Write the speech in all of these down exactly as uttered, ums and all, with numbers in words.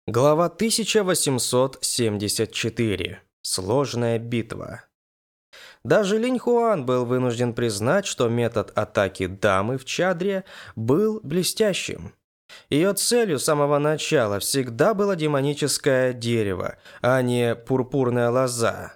Глава тысяча восемьсот семьдесят четыре. Сложная битва. Даже Линь Хуан был вынужден признать, что метод атаки дамы в чадре был блестящим. Ее целью с самого начала всегда было демоническое дерево, а не пурпурная лоза.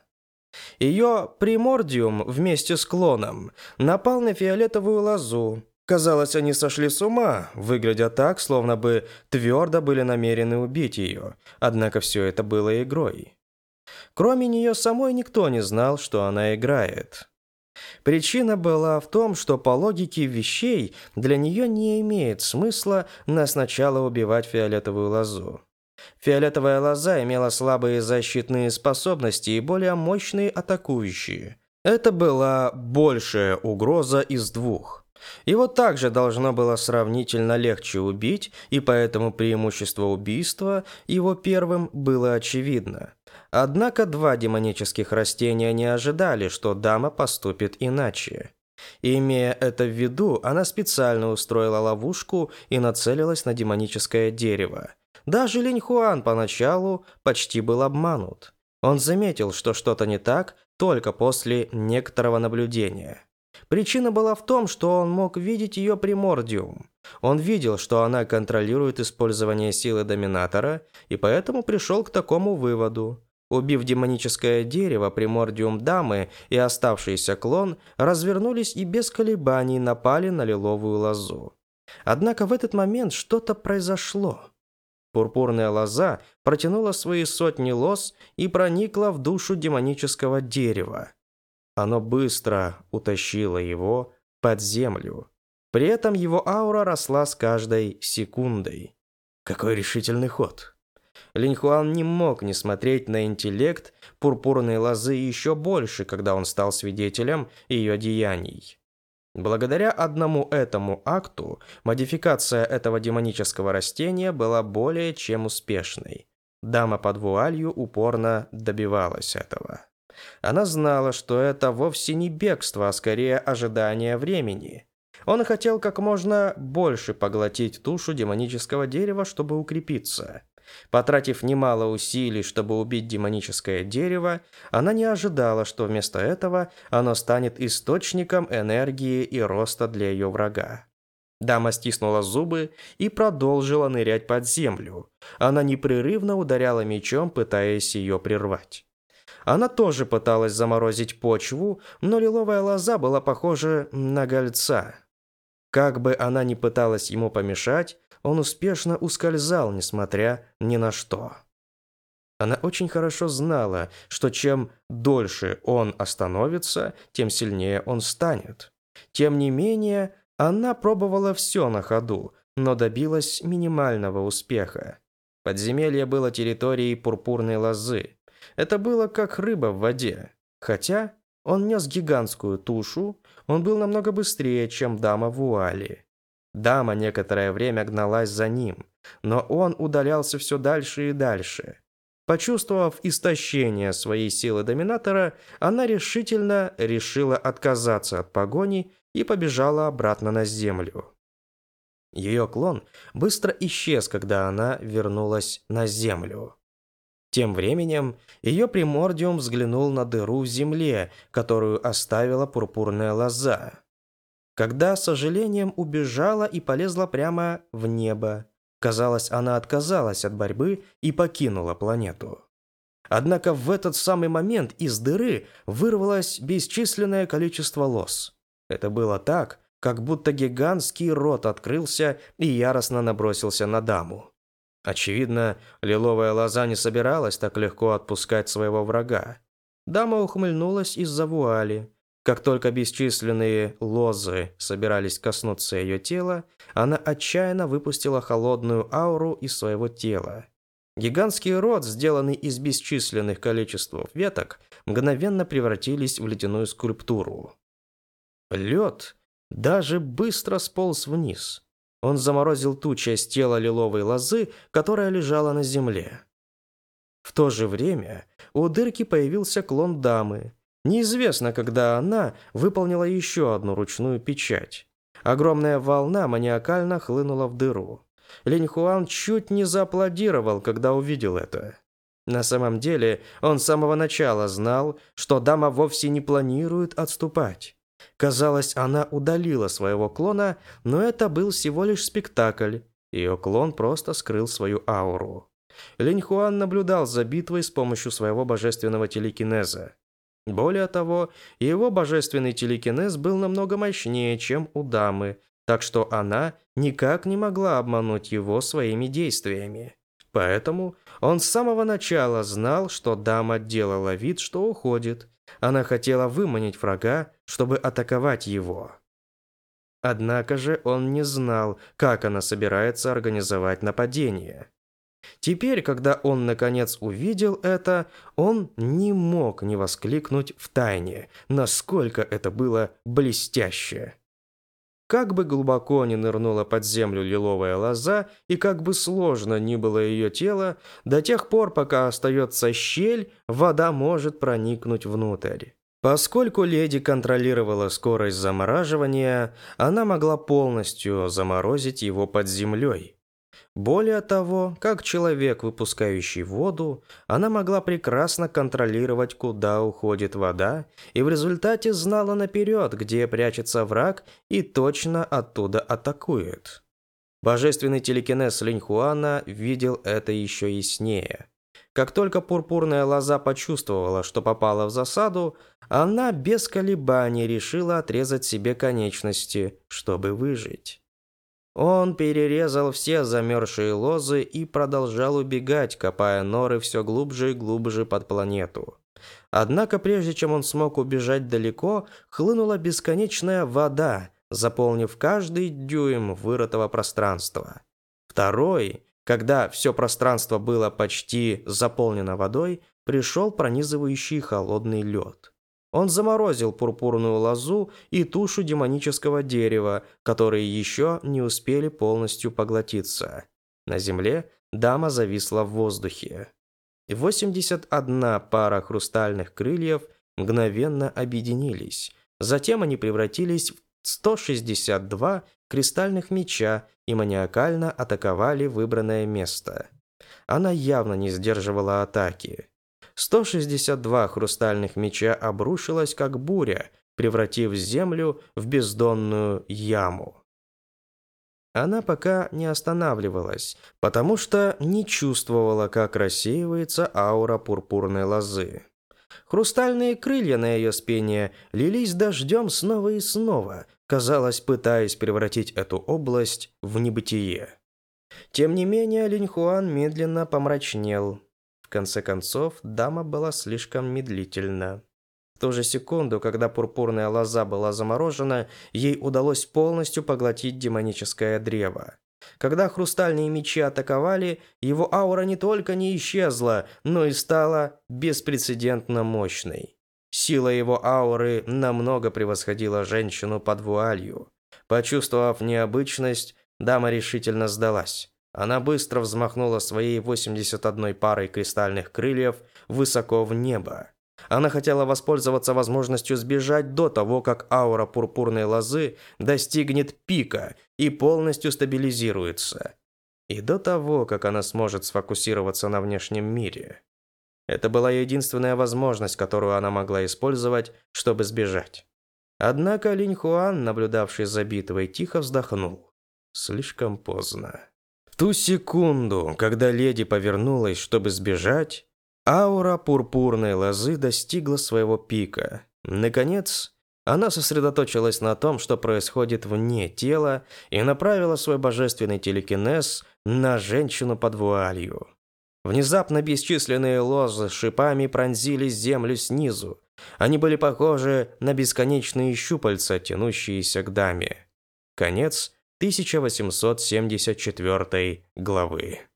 Ее примордиум вместе с клоном напал на фиолетовую лозу. Казалось, они сошли с ума, выглядя так, словно бы твердо были намерены убить ее, однако все это было игрой. Кроме нее самой никто не знал, что она играет. Причина была в том, что по логике вещей для нее не имеет смысла на сначала убивать фиолетовую лозу. Фиолетовая лоза имела слабые защитные способности и более мощные атакующие. Это была большая угроза из двух. Его также должно было сравнительно легче убить, и поэтому преимущество убийства его первым было очевидно. Однако два демонических растения не ожидали, что дама поступит иначе. И, имея это в виду, она специально устроила ловушку и нацелилась на демоническое дерево. Даже Линь Хуан поначалу почти был обманут. Он заметил, что что-то не так только после некоторого наблюдения. Причина была в том, что он мог видеть ее примордиум. Он видел, что она контролирует использование силы доминатора, и поэтому пришел к такому выводу. Убив демоническое дерево, примордиум дамы и оставшийся клон развернулись и без колебаний напали на лиловую лозу. Однако в этот момент что-то произошло. Пурпурная лоза протянула свои сотни лоз и проникла в душу демонического дерева. Оно быстро утащило его под землю. При этом его аура росла с каждой секундой. Какой решительный ход. Линь Хуан не мог не смотреть на интеллект пурпурной лозы еще больше, когда он стал свидетелем ее деяний. Благодаря одному этому акту, модификация этого демонического растения была более чем успешной. Дама под вуалью упорно добивалась этого. Она знала, что это вовсе не бегство, а скорее ожидание времени. Он хотел как можно больше поглотить тушу демонического дерева, чтобы укрепиться. Потратив немало усилий, чтобы убить демоническое дерево, она не ожидала, что вместо этого оно станет источником энергии и роста для ее врага. Дама стиснула зубы и продолжила нырять под землю. Она непрерывно ударяла мечом, пытаясь ее прервать. Она тоже пыталась заморозить почву, но лиловая лоза была похожа на гольца. Как бы она ни пыталась ему помешать, он успешно ускользал, несмотря ни на что. Она очень хорошо знала, что чем дольше он остановится, тем сильнее он станет. Тем не менее, она пробовала все на ходу, но добилась минимального успеха. Подземелье было территорией пурпурной лозы. Это было как рыба в воде. Хотя он нес гигантскую тушу, он был намного быстрее, чем дама в вуале. Дама некоторое время гналась за ним, но он удалялся все дальше и дальше. Почувствовав истощение своей силы доминатора, она решительно решила отказаться от погони и побежала обратно на землю. Ее клон быстро исчез, когда она вернулась на землю. Тем временем ее примордиум взглянул на дыру в земле, которую оставила пурпурная лоза. Когда с сожалением убежала и полезла прямо в небо. Казалось, она отказалась от борьбы и покинула планету. Однако в этот самый момент из дыры вырвалось бесчисленное количество лоз. Это было так, как будто гигантский рот открылся и яростно набросился на даму. Очевидно, лиловая лоза не собиралась так легко отпускать своего врага. Дама ухмыльнулась из-за вуали. Как только бесчисленные лозы собирались коснуться ее тела, она отчаянно выпустила холодную ауру из своего тела. Гигантский рот, сделанный из бесчисленных количеств веток, мгновенно превратились в ледяную скульптуру. Лед даже быстро сполз вниз. Он заморозил ту часть тела лиловой лозы, которая лежала на земле. В то же время у дырки появился клон дамы. Неизвестно, когда она выполнила еще одну ручную печать. Огромная волна маниакально хлынула в дыру. Линь Хуан чуть не зааплодировал, когда увидел это. На самом деле, он с самого начала знал, что дама вовсе не планирует отступать. Казалось, она удалила своего клона, но это был всего лишь спектакль. Ее клон просто скрыл свою ауру. Линь Хуан наблюдал за битвой с помощью своего божественного телекинеза. Более того, его божественный телекинез был намного мощнее, чем у дамы, так что она никак не могла обмануть его своими действиями. Поэтому он с самого начала знал, что дама делала вид, что уходит. Она хотела выманить врага, чтобы атаковать его. Однако же он не знал, как она собирается организовать нападение. Теперь, когда он наконец увидел это, он не мог не воскликнуть втайне, насколько это было блестяще. Как бы глубоко ни нырнула под землю лиловая лоза, и как бы сложно ни было ее тело, до тех пор, пока остается щель, вода может проникнуть внутрь. Поскольку леди контролировала скорость замораживания, она могла полностью заморозить его под землей. Более того, как человек, выпускающий воду, она могла прекрасно контролировать, куда уходит вода, и в результате знала наперед, где прячется враг, и точно оттуда атакует. Божественный телекинез Линь Хуана видел это еще яснее. Как только пурпурная лоза почувствовала, что попала в засаду, она без колебаний решила отрезать себе конечности, чтобы выжить. Он перерезал все замерзшие лозы и продолжал убегать, копая норы все глубже и глубже под планету. Однако прежде чем он смог убежать далеко, хлынула бесконечная вода, заполнив каждый дюйм вырытого пространства. Второй, когда все пространство было почти заполнено водой, пришел пронизывающий холодный лед. Он заморозил пурпурную лозу и тушу демонического дерева, которые еще не успели полностью поглотиться. На земле дама зависла в воздухе. восемьдесят одна пара хрустальных крыльев мгновенно объединились. Затем они превратились в сто шестьдесят два кристальных меча и маниакально атаковали выбранное место. Она явно не сдерживала атаки. сто шестьдесят два хрустальных меча обрушилось, как буря, превратив землю в бездонную яму. Она пока не останавливалась, потому что не чувствовала, как рассеивается аура пурпурной лозы. Хрустальные крылья на ее спине лились дождем снова и снова, казалось, пытаясь превратить эту область в небытие. Тем не менее, Линь Хуан медленно помрачнел. В конце концов, дама была слишком медлительна. В ту же секунду, когда пурпурная лоза была заморожена, ей удалось полностью поглотить демоническое древо. Когда хрустальные мечи атаковали, его аура не только не исчезла, но и стала беспрецедентно мощной. Сила его ауры намного превосходила женщину под вуалью. Почувствовав необычность, дама решительно сдалась. Она быстро взмахнула своей восемьдесят одной парой кристальных крыльев высоко в небо. Она хотела воспользоваться возможностью сбежать до того, как аура пурпурной лозы достигнет пика и полностью стабилизируется. И до того, как она сможет сфокусироваться на внешнем мире. Это была единственная возможность, которую она могла использовать, чтобы сбежать. Однако Линь Хуан, наблюдавший за битвой, тихо вздохнул. Слишком поздно. В ту секунду, когда леди повернулась, чтобы сбежать, аура пурпурной лозы достигла своего пика. Наконец, она сосредоточилась на том, что происходит вне тела, и направила свой божественный телекинез на женщину под вуалью. Внезапно бесчисленные лозы с шипами пронзили землю снизу. Они были похожи на бесконечные щупальца, тянущиеся к даме. Конец тысяча восемьсот семьдесят четвёртой главы.